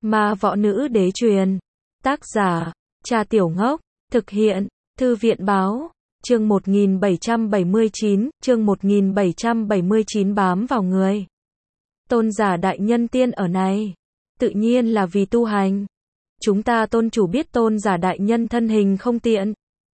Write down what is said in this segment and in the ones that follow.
Ma Võ Nữ Đế truyền. Tác giả, Cha Tiểu Ngốc. Thực hiện, Thư viện Báo. Chương 1779 bám vào người. Tôn giả đại nhân tiên ở này. Tự nhiên là vì tu hành. Chúng ta tôn chủ biết tôn giả đại nhân thân hình không tiện.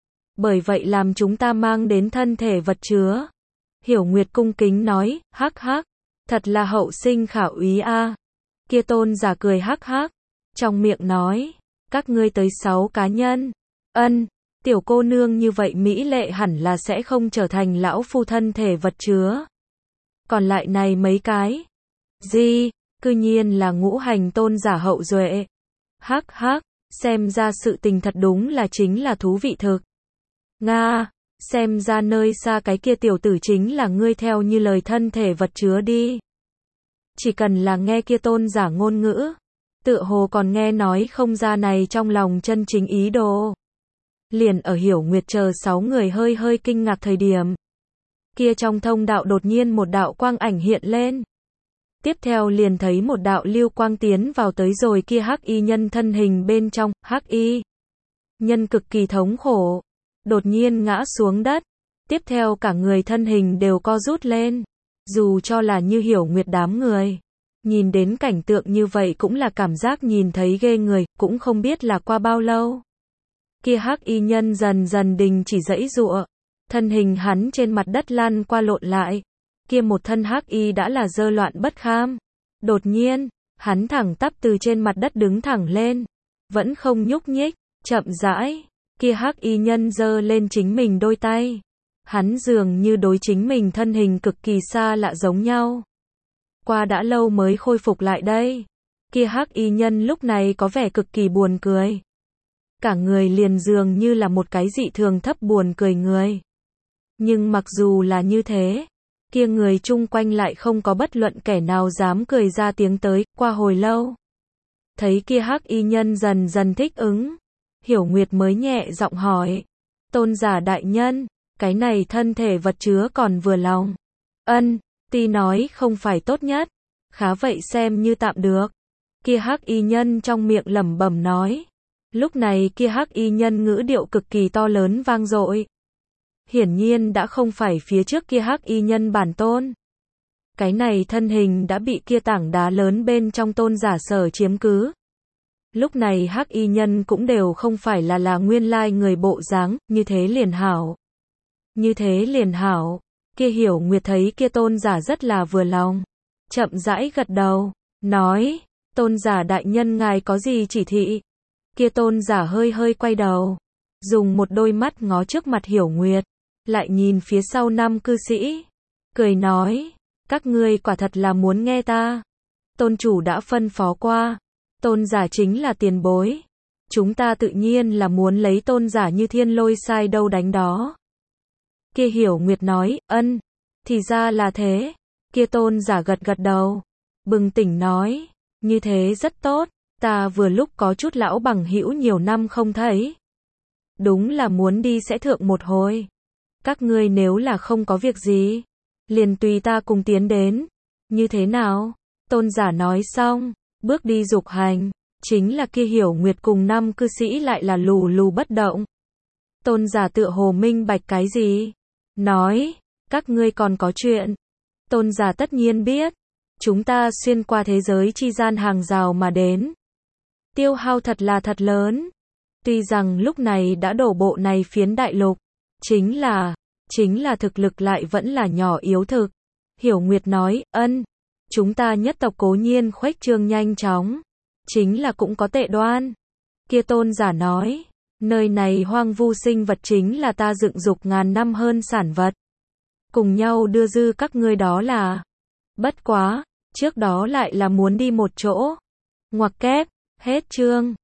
Bởi vậy làm chúng ta mang đến thân thể vật chứa. Hiểu Nguyệt cung kính nói, hắc hắc. Thật là hậu sinh khả úy a. Kia tôn giả cười hắc hắc. Trong miệng nói, các ngươi tới 6 cá nhân. Ân, tiểu cô nương như vậy mỹ lệ hẳn là sẽ không trở thành lão phu thân thể vật chứa. Còn lại này mấy cái. Gì, cư nhiên là ngũ hành tôn giả hậu duệ. Hắc hắc, xem ra sự tình thật đúng là chính là thú vị thực. Nga, xem ra nơi xa cái kia tiểu tử chính là ngươi theo như lời thân thể vật chứa đi. Chỉ cần là nghe kia tôn giả ngôn ngữ, tựa hồ còn nghe nói không ra này trong lòng chân chính ý đồ. Liền ở Hiểu Nguyệt chờ 6 người hơi hơi kinh ngạc thời điểm. Kia trong thông đạo đột nhiên một đạo quang ảnh hiện lên. Tiếp theo liền thấy một đạo lưu quang tiến vào tới rồi kia hắc y nhân thân hình bên trong, hắc y nhân cực kỳ thống khổ. Đột nhiên ngã xuống đất. Tiếp theo cả người thân hình đều co rút lên. Dù cho là như Hiểu Nguyệt đám người. Nhìn đến cảnh tượng như vậy cũng là cảm giác nhìn thấy ghê người, cũng không biết là qua bao lâu. Kia hắc y nhân dần dần đình chỉ giãy giụa. Thân hình hắn trên mặt đất lăn qua lộn lại. Kia một thân hắc y đã là dơ loạn bất kham. Đột nhiên, hắn thẳng tắp từ trên mặt đất đứng thẳng lên. Vẫn không nhúc nhích, chậm rãi. Kia hắc y nhân giơ lên chính mình đôi tay. Hắn dường như đối chính mình thân hình cực kỳ xa lạ giống nhau. Qua đã lâu mới khôi phục lại đây. Kia hắc y nhân lúc này có vẻ cực kỳ buồn cười. Cả người liền dường như là một cái dị thường thấp buồn cười người. Nhưng mặc dù là như thế, kia người chung quanh lại không có bất luận kẻ nào dám cười ra tiếng tới. Qua hồi lâu, thấy kia hắc y nhân dần dần thích ứng, Hiểu Nguyệt mới nhẹ giọng hỏi, tôn giả đại nhân, cái này thân thể vật chứa còn vừa lòng. Ân, tuy nói không phải tốt nhất, khá vậy xem như tạm được. Kia hắc y nhân trong miệng lẩm bẩm nói. Lúc này kia hắc y nhân ngữ điệu cực kỳ to lớn vang dội. Hiển nhiên đã không phải phía trước kia hắc y nhân bản tôn. Cái này thân hình đã bị kia tảng đá lớn bên trong tôn giả sở chiếm cứ. Lúc này hắc y nhân cũng đều không phải là nguyên lai người bộ dáng, như thế liền hảo. Như thế liền hảo. Kia Hiểu Nguyệt thấy kia tôn giả rất là vừa lòng. Chậm rãi gật đầu, nói, tôn giả đại nhân ngài có gì chỉ thị? Kia tôn giả hơi hơi quay đầu, dùng một đôi mắt ngó trước mặt Hiểu Nguyệt, lại nhìn phía sau 5 cư sĩ, cười nói, các ngươi quả thật là muốn nghe ta. Tôn chủ đã phân phó qua, tôn giả chính là tiền bối. Chúng ta tự nhiên là muốn lấy tôn giả như thiên lôi sai đâu đánh đó. Kia Hiểu Nguyệt nói, ân, thì ra là thế. Kia tôn giả gật gật đầu, bừng tỉnh nói, như thế rất tốt, ta vừa lúc có chút lão bằng hữu nhiều năm không thấy. Đúng là muốn đi sẽ thượng một hồi. Các ngươi nếu là không có việc gì, liền tùy ta cùng tiến đến. Như thế nào? Tôn giả nói xong, bước đi dục hành, chính là kia Hiểu Nguyệt cùng 5 cư sĩ lại là lù lù bất động. Tôn giả tựa hồ minh bạch cái gì? Nói, các ngươi còn có chuyện. Tôn giả tất nhiên biết, chúng ta xuyên qua thế giới chi gian hàng rào mà đến. Tiêu hao thật là thật lớn. Tuy rằng lúc này đã đổ bộ này phiến đại lục, chính là thực lực lại vẫn là nhỏ yếu thực. Hiểu Nguyệt nói, ân, chúng ta nhất tộc cố nhiên khuếch trương nhanh chóng, chính là cũng có tệ đoan. Kia tôn giả nói, nơi này hoang vu sinh vật chính là ta dựng dục ngàn năm hơn sản vật. Cùng nhau đưa dư các ngươi đó là. Bất quá, trước đó lại là muốn đi một chỗ. Ngoặc kép, hết chương.